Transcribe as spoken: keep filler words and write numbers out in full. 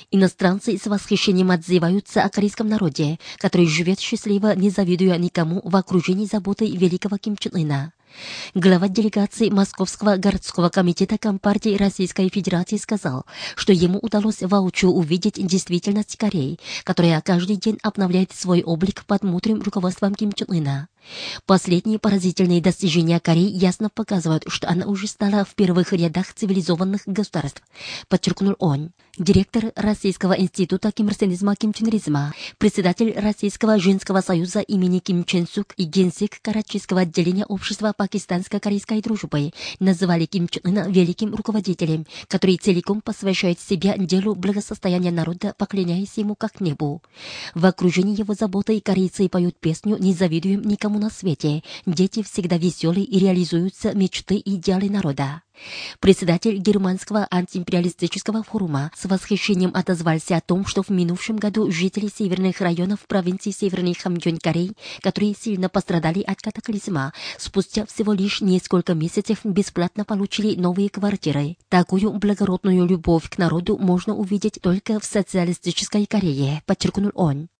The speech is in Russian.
Иностранцы с восхищением отзываются о корейском народе, который живет счастливо, не завидуя никому, в окружении заботы великого Ким Чен Ына. Глава делегации Московского городского комитета Компартии Российской Федерации сказал, что ему удалось воочию увидеть действительность Кореи, которая каждый день обновляет свой облик под мудрым руководством Ким Чен Ына. Последние поразительные достижения Кореи ясно показывают, что она уже стала в первых рядах цивилизованных государств, подчеркнул он. Директор Российского института кимирсенизма Ким Чен Ризма, председатель Российского женского союза имени Ким Чен Сук и генсек Карачийского отделения общества пакистанско-корейской дружбы называли Ким Чен Ына великим руководителем, который целиком посвящает себя делу благосостояния народа, поклоняясь ему как небу. В окружении его заботы корейцы поют песню «Не завидуем никому на свете». Дети всегда веселые и реализуются мечты и идеалы народа. Председатель германского антиимпериалистического форума с восхищением отозвался о том, что в минувшем году жители северных районов провинции Северный Хамгён Кореи, которые сильно пострадали от катаклизма, спустя всего лишь несколько месяцев бесплатно получили новые квартиры. Такую благородную любовь к народу можно увидеть только в социалистической Корее, подчеркнул он.